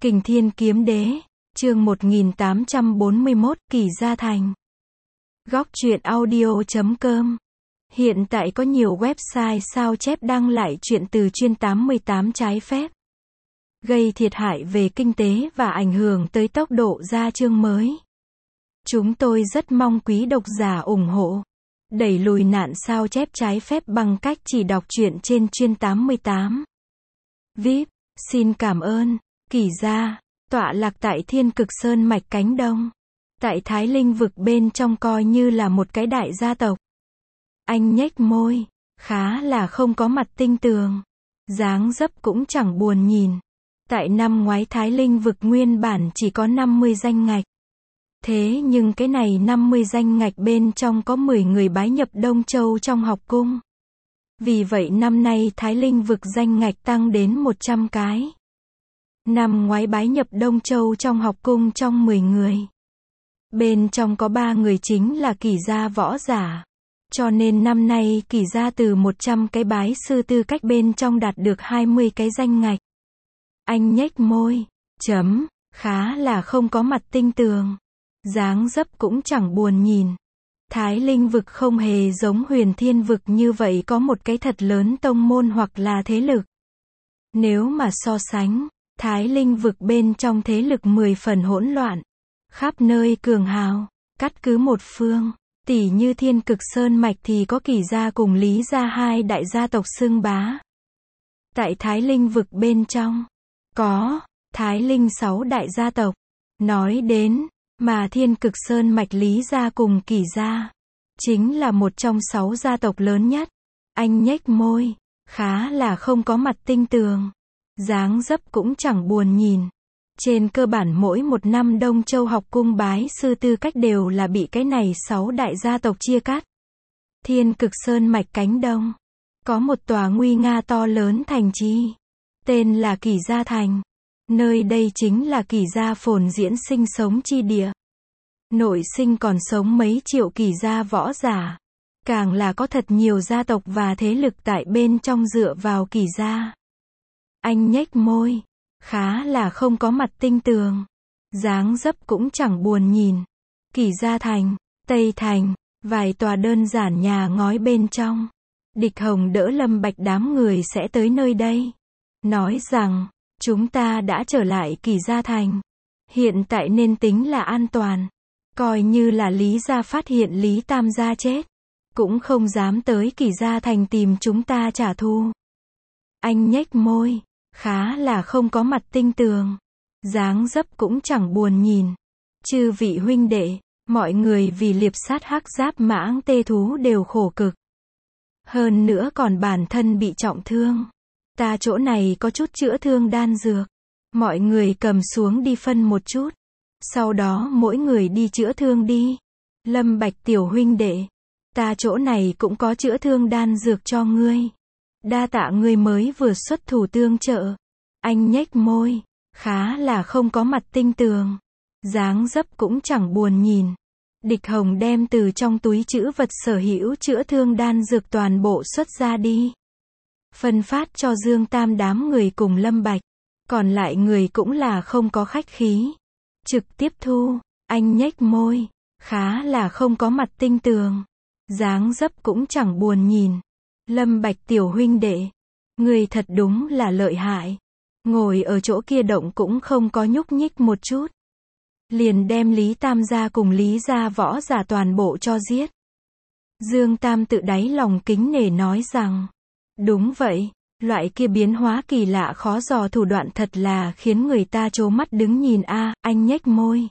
Kình Thiên Kiếm Đế, chương 1841, Kỷ Gia Thành. Góc truyện audio.com. Hiện tại có nhiều website sao chép đăng lại truyện từ chuyên 88 trái phép, gây thiệt hại về kinh tế và ảnh hưởng tới tốc độ ra chương mới. Chúng tôi rất mong quý độc giả ủng hộ, đẩy lùi nạn sao chép trái phép bằng cách chỉ đọc truyện trên chuyên 88. VIP, xin cảm ơn. Kỷ Gia, tọa lạc tại Thiên Cực Sơn mạch Cánh Đông, tại Thái Linh vực bên trong coi như là một cái đại gia tộc. Anh nhếch môi, khá là không có mặt tinh tường, dáng dấp cũng chẳng buồn nhìn. Tại năm ngoái Thái Linh vực nguyên bản chỉ có 50 danh ngạch. Thế nhưng cái này 50 danh ngạch bên trong có 10 người bái nhập Đông Châu trong học cung. Vì vậy năm nay Thái Linh vực danh ngạch tăng đến 100 cái. Năm ngoái bái nhập Đông Châu trong học cung trong 10 người. Bên trong có 3 người chính là Kỷ Gia võ giả. Cho nên năm nay Kỷ Gia từ 100 cái bái sư tư cách bên trong đạt được 20 cái danh ngạch. Anh nhếch môi, khá là không có mặt tinh tường. Dáng dấp cũng chẳng buồn nhìn. Thái Linh vực không hề giống Huyền Thiên vực như vậy có một cái thật lớn tông môn hoặc là thế lực. Nếu mà so sánh, Thái Linh vực bên trong thế lực 10 phần hỗn loạn, khắp nơi cường hào, cắt cứ một phương. Tỉ như Thiên Cực Sơn mạch thì có Kỷ Gia cùng Lý Gia hai đại gia tộc xưng bá. Tại Thái Linh vực bên trong, có Thái Linh 6 đại gia tộc. Nói đến, mà Thiên Cực Sơn mạch Lý Gia cùng Kỷ Gia, chính là một trong 6 gia tộc lớn nhất. Anh nhếch môi, khá là không có mặt tinh tường. Dáng dấp cũng chẳng buồn nhìn. Trên cơ bản mỗi một năm Đông Châu học cung bái sư tư cách đều là bị cái này 6 đại gia tộc chia cắt. Thiên Cực Sơn mạch Cánh Đông, có một tòa nguy nga to lớn thành trì, tên là Kỷ Gia Thành. Nơi đây chính là Kỷ Gia phồn diễn sinh sống chi địa. Nội sinh còn sống mấy triệu Kỷ Gia võ giả. Càng là có thật nhiều gia tộc và thế lực tại bên trong dựa vào Kỷ Gia. Anh nhếch môi, khá là không có mặt tinh tường. Dáng dấp cũng chẳng buồn nhìn. Kỷ Gia Thành, Tây Thành, vài tòa đơn giản nhà ngói bên trong. Địch Hồng đỡ Lâm Bạch đám người sẽ tới nơi đây. Nói rằng, chúng ta đã trở lại Kỷ Gia Thành. Hiện tại nên tính là an toàn. Coi như là Lý Gia phát hiện Lý Tam Gia chết, cũng không dám tới Kỷ Gia Thành tìm chúng ta trả thù. Anh nhếch môi, khá là không có mặt tinh tường. Dáng dấp cũng chẳng buồn nhìn. Chư vị huynh đệ, mọi người vì liệp sát hắc giáp mãng tê thú đều khổ cực. Hơn nữa còn bản thân bị trọng thương. Ta chỗ này có chút chữa thương đan dược. Mọi người cầm xuống đi phân một chút. Sau đó mỗi người đi chữa thương đi. Lâm Bạch tiểu huynh đệ, ta chỗ này cũng có chữa thương đan dược cho ngươi. Đa tạ ngươi mới vừa xuất thủ tương trợ. Anh nhếch môi, khá là không có mặt tinh tường. Dáng dấp cũng chẳng buồn nhìn. Địch Hồng đem từ trong túi trữ vật sở hữu chữa thương đan dược toàn bộ xuất ra đi. Phân phát cho Dương Tam đám người cùng Lâm Bạch. Còn lại người cũng là không có khách khí. Trực tiếp thu. Anh nhếch môi, khá là không có mặt tinh tường. Dáng dấp cũng chẳng buồn nhìn. Lâm Bạch tiểu huynh đệ, người thật đúng là lợi hại. Ngồi ở chỗ kia động cũng không có nhúc nhích một chút. Liền đem Lý Tam gia cùng Lý gia võ giả toàn bộ cho giết. Dương Tam tự đáy lòng kính nể nói rằng, đúng vậy, loại kia biến hóa kỳ lạ khó dò thủ đoạn thật là khiến người ta trố mắt đứng nhìn a. Anh nhếch môi,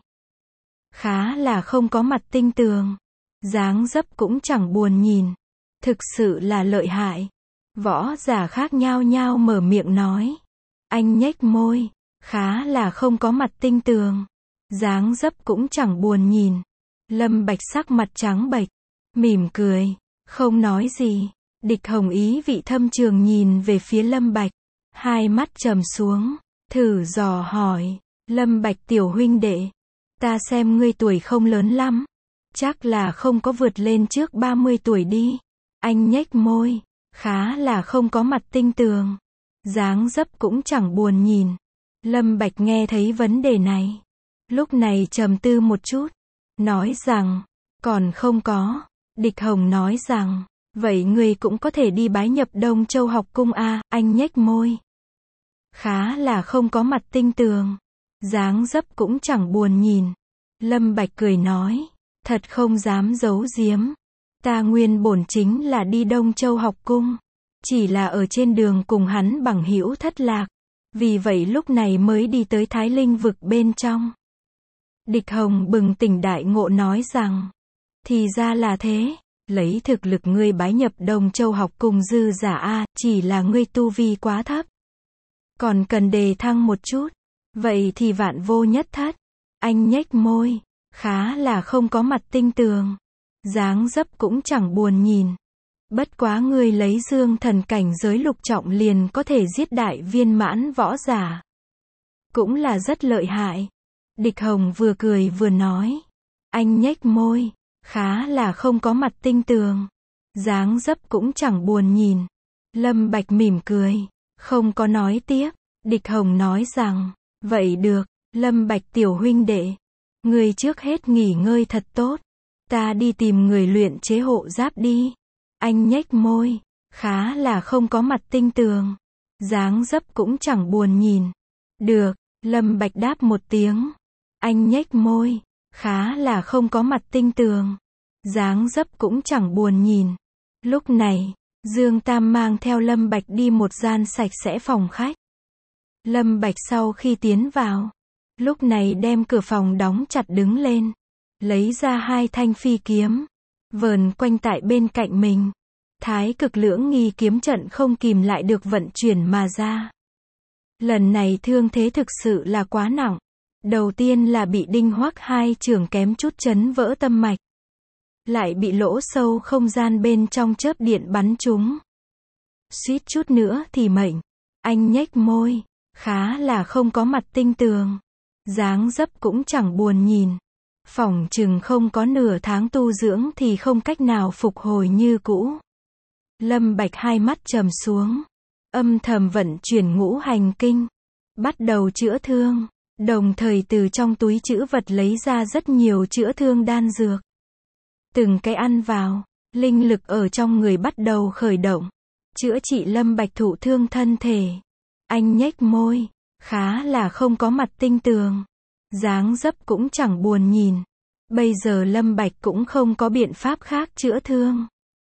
khá là không có mặt tinh tường. Dáng dấp cũng chẳng buồn nhìn. Thực sự là lợi hại. Võ giả khác nhao nhao mở miệng nói. Anh nhếch môi, khá là không có mặt tinh tường. Dáng dấp cũng chẳng buồn nhìn. Lâm Bạch sắc mặt trắng bệch, mỉm cười, không nói gì. Địch Hồng ý vị thâm trường nhìn về phía Lâm Bạch, hai mắt trầm xuống, thử dò hỏi. Lâm Bạch tiểu huynh đệ, ta xem ngươi tuổi không lớn lắm, chắc là không có vượt lên trước 30 tuổi đi. Anh nhếch môi, khá là không có mặt tinh tường. Dáng dấp cũng chẳng buồn nhìn. Lâm Bạch nghe thấy vấn đề này. Lúc này trầm tư một chút. Nói rằng, còn không có. Địch Hồng nói rằng, vậy ngươi cũng có thể đi bái nhập Đông Châu học cung a. Anh nhếch môi. Khá là không có mặt tinh tường. Dáng dấp cũng chẳng buồn nhìn. Lâm Bạch cười nói, thật không dám giấu giếm. Ta nguyên bổn chính là đi Đông Châu học cung. Chỉ là ở trên đường cùng hắn bằng hữu thất lạc. Vì vậy lúc này mới đi tới Thái Linh vực bên trong. Địch Hồng bừng tỉnh đại ngộ nói rằng, thì ra là thế, lấy thực lực ngươi bái nhập Đông Châu học cung dư giả a, chỉ là ngươi tu vi quá thấp. Còn cần đề thăng một chút, vậy thì vạn vô nhất thất. Anh nhếch môi, khá là không có mặt tinh tường. Dáng dấp cũng chẳng buồn nhìn. Bất quá ngươi lấy dương thần cảnh giới lục trọng liền có thể giết đại viên mãn võ giả. Cũng là rất lợi hại. Địch Hồng vừa cười vừa nói. Anh nhếch môi, khá là không có mặt tinh tường. Dáng dấp cũng chẳng buồn nhìn. Lâm Bạch mỉm cười, không có nói tiếp. Địch Hồng nói rằng, vậy được, Lâm Bạch tiểu huynh đệ. Ngươi trước hết nghỉ ngơi thật tốt. Ta đi tìm người luyện chế hộ giáp đi. Anh nhếch môi, khá là không có mặt tinh tường. Dáng dấp cũng chẳng buồn nhìn. Được, Lâm Bạch đáp một tiếng. Anh nhếch môi, khá là không có mặt tinh tường. Dáng dấp cũng chẳng buồn nhìn. Lúc này, Dương Tam mang theo Lâm Bạch đi một gian sạch sẽ phòng khách. Lâm Bạch sau khi tiến vào, lúc này đem cửa phòng đóng chặt đứng lên. Lấy ra 2 thanh phi kiếm. Vờn quanh tại bên cạnh mình. Thái cực lưỡng nghi kiếm trận không kìm lại được vận chuyển mà ra. Lần này thương thế thực sự là quá nặng. Đầu tiên là bị đinh hoắc 2 chưởng kém chút chấn vỡ tâm mạch. Lại bị lỗ sâu không gian bên trong chớp điện bắn trúng. Suýt chút nữa thì mệnh. Anh nhếch môi, khá là không có mặt tinh tường. Dáng dấp cũng chẳng buồn nhìn. Phỏng chừng không có nửa tháng tu dưỡng thì không cách nào phục hồi như cũ. Lâm Bạch hai mắt trầm xuống. Âm thầm vận chuyển ngũ hành kinh. Bắt đầu chữa thương. Đồng thời từ trong túi trữ vật lấy ra rất nhiều chữa thương đan dược. Từng cái ăn vào. Linh lực ở trong người bắt đầu khởi động. Chữa trị Lâm Bạch thụ thương thân thể. Anh nhếch môi. Khá là không có mặt tinh tường. Dáng dấp cũng chẳng buồn nhìn. Bây giờ Lâm Bạch cũng không có biện pháp khác chữa thương.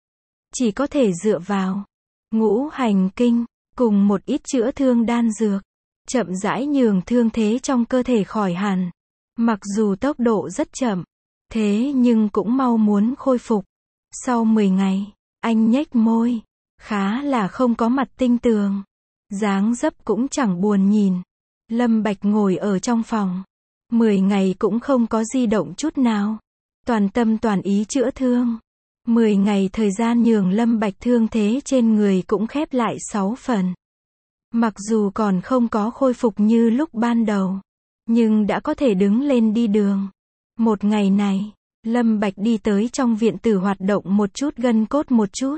Chỉ có thể dựa vào ngũ hành kinh, cùng một ít chữa thương đan dược. Chậm rãi nhường thương thế trong cơ thể khỏi hẳn. Mặc dù tốc độ rất chậm, thế nhưng cũng mau muốn khôi phục. Sau 10 ngày, anh nhếch môi. Khá là không có mặt tinh tường. Dáng dấp cũng chẳng buồn nhìn. Lâm Bạch ngồi ở trong phòng. 10 ngày cũng không có di động chút nào. Toàn tâm toàn ý chữa thương. 10 ngày thời gian nhường Lâm Bạch thương thế trên người cũng khép lại 6 phần. Mặc dù còn không có khôi phục như lúc ban đầu, nhưng đã có thể đứng lên đi đường. Một ngày này, Lâm Bạch đi tới trong viện tử hoạt động một chút gân cốt một chút.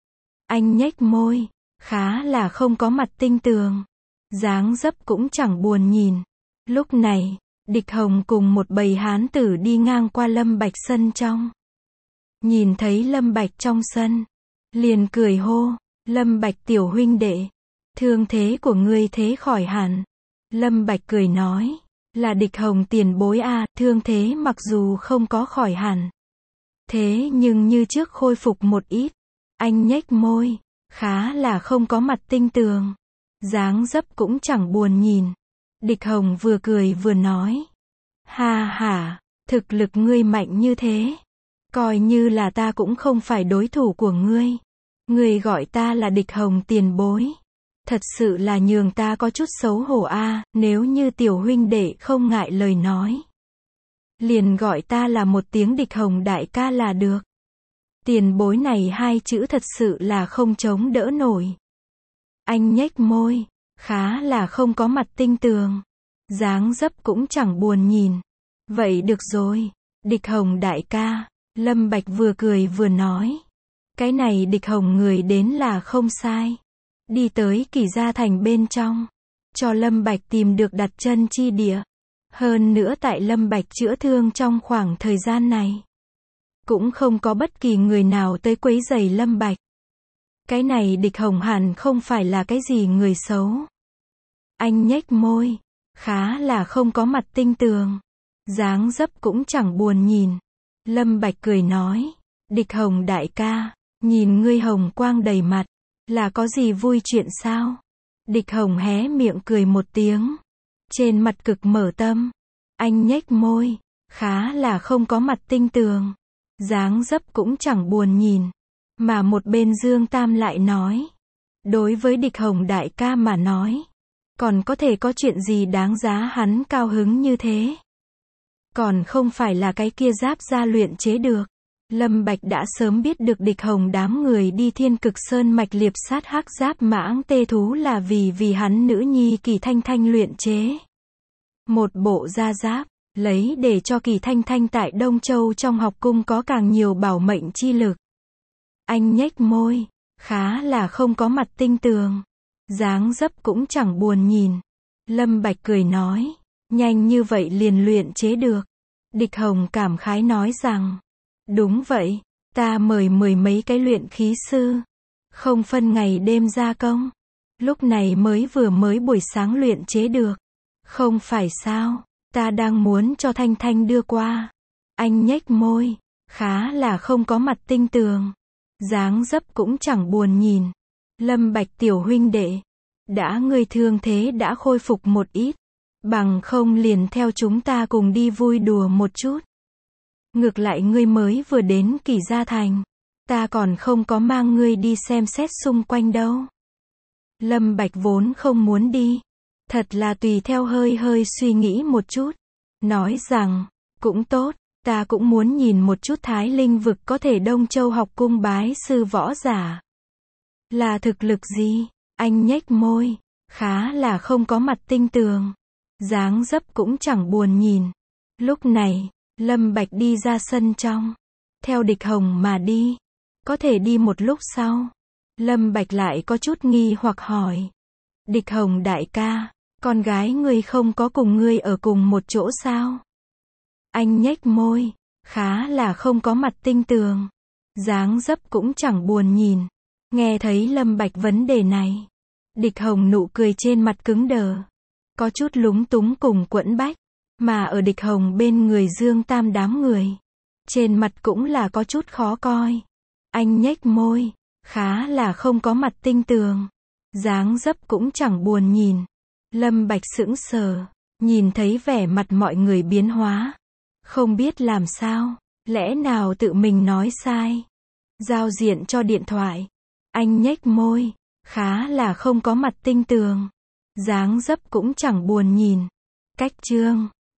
Anh nhếch môi, khá là không có mặt tinh tường. Dáng dấp cũng chẳng buồn nhìn. Lúc này, Địch Hồng cùng một bầy hán tử đi ngang qua Lâm Bạch sân trong. Nhìn thấy Lâm Bạch trong sân, liền cười hô, Lâm Bạch tiểu huynh đệ, thương thế của ngươi thế khỏi hẳn. Lâm Bạch cười nói, là Địch Hồng tiền bối a, thương thế mặc dù không có khỏi hẳn. Thế nhưng như trước khôi phục một ít. Anh nhếch môi, khá là không có mặt tinh tường. Dáng dấp cũng chẳng buồn nhìn. Địch Hồng vừa cười vừa nói. Ha ha, thực lực ngươi mạnh như thế. Coi như là ta cũng không phải đối thủ của ngươi. Ngươi gọi ta là Địch Hồng tiền bối. Thật sự là nhường ta có chút xấu hổ a, nếu như tiểu huynh đệ không ngại lời nói. Liền gọi ta là một tiếng Địch Hồng đại ca là được. Tiền bối này 2 chữ thật sự là không chống đỡ nổi. Anh nhếch môi, khá là không có mặt tinh tường. Dáng dấp cũng chẳng buồn nhìn. Vậy được rồi, Địch Hồng đại ca. Lâm Bạch vừa cười vừa nói. Cái này Địch Hồng người đến là không sai. Đi tới Kỳ Gia Thành bên trong. cho Lâm Bạch tìm được đặt chân chi địa. Hơn nữa tại Lâm Bạch chữa thương trong khoảng thời gian này, cũng không có bất kỳ người nào tới quấy rầy Lâm Bạch. Cái này Địch Hồng hẳn không phải là cái gì người xấu. Anh nhếch môi, khá là không có mặt tinh tường, dáng dấp cũng chẳng buồn nhìn. Lâm Bạch cười nói, Địch Hồng đại ca, nhìn ngươi hồng quang đầy mặt, là có gì vui chuyện sao? Địch Hồng hé miệng cười một tiếng, trên mặt cực mở tâm. Anh nhếch môi, khá là không có mặt tinh tường, dáng dấp cũng chẳng buồn nhìn. Mà một bên Dương Tam lại nói, đối với Địch Hồng đại ca mà nói, còn có thể có chuyện gì đáng giá hắn cao hứng như thế? Còn không phải là cái kia giáp gia luyện chế được. Lâm Bạch đã sớm biết được Địch Hồng đám người đi Thiên Cực Sơn mạch liệp sát hắc giáp mãng tê thú là vì hắn nữ nhi Kỳ Thanh Thanh luyện chế một bộ da giáp, lấy để cho Kỳ Thanh Thanh tại Đông Châu trong học cung có càng nhiều bảo mệnh chi lực. Anh nhếch môi, khá là không có mặt tinh tường, dáng dấp cũng chẳng buồn nhìn. Lâm Bạch cười nói, nhanh như vậy liền luyện chế được. Địch Hồng cảm khái nói rằng, đúng vậy, ta mời mười mấy cái luyện khí sư, không phân ngày đêm gia công, lúc này mới buổi sáng luyện chế được. Không phải sao, ta đang muốn cho Thanh Thanh đưa qua. Anh nhếch môi, khá là không có mặt tinh tường, dáng dấp cũng chẳng buồn nhìn. Lâm Bạch tiểu huynh đệ, đã ngươi thương thế đã khôi phục một ít, bằng không liền theo chúng ta cùng đi vui đùa một chút. Ngược lại ngươi mới vừa đến Kỳ Gia Thành, ta còn không có mang ngươi đi xem xét xung quanh đâu. Lâm Bạch vốn không muốn đi, thật là tùy theo hơi suy nghĩ một chút, nói rằng, cũng tốt, ta cũng muốn nhìn một chút Thái Linh vực có thể Đông Châu học cung bái sư võ giả. Là thực lực gì? Anh nhếch môi, khá là không có mặt tinh tường, dáng dấp cũng chẳng buồn nhìn. Lúc này, Lâm Bạch đi ra sân trong, theo Địch Hồng mà đi. Có thể đi một lúc sau, Lâm Bạch lại có chút nghi hoặc hỏi, Địch Hồng đại ca, con gái ngươi không có cùng ngươi ở cùng một chỗ sao? Anh nhếch môi, khá là không có mặt tinh tường, dáng dấp cũng chẳng buồn nhìn. Nghe thấy Lâm Bạch vấn đề này, Địch Hồng nụ cười trên mặt cứng đờ, có chút lúng túng cùng quẫn bách, mà ở Địch Hồng bên người Dương Tam đám người, trên mặt cũng là có chút khó coi. Anh nhếch môi, khá là không có mặt tinh tường, dáng dấp cũng chẳng buồn nhìn. Lâm Bạch sững sờ, nhìn thấy vẻ mặt mọi người biến hóa, không biết làm sao, lẽ nào tự mình nói sai? Giao diện cho điện thoại. Anh nhếch môi, khá là không có mặt tinh tường, dáng dấp cũng chẳng buồn nhìn. Cách chương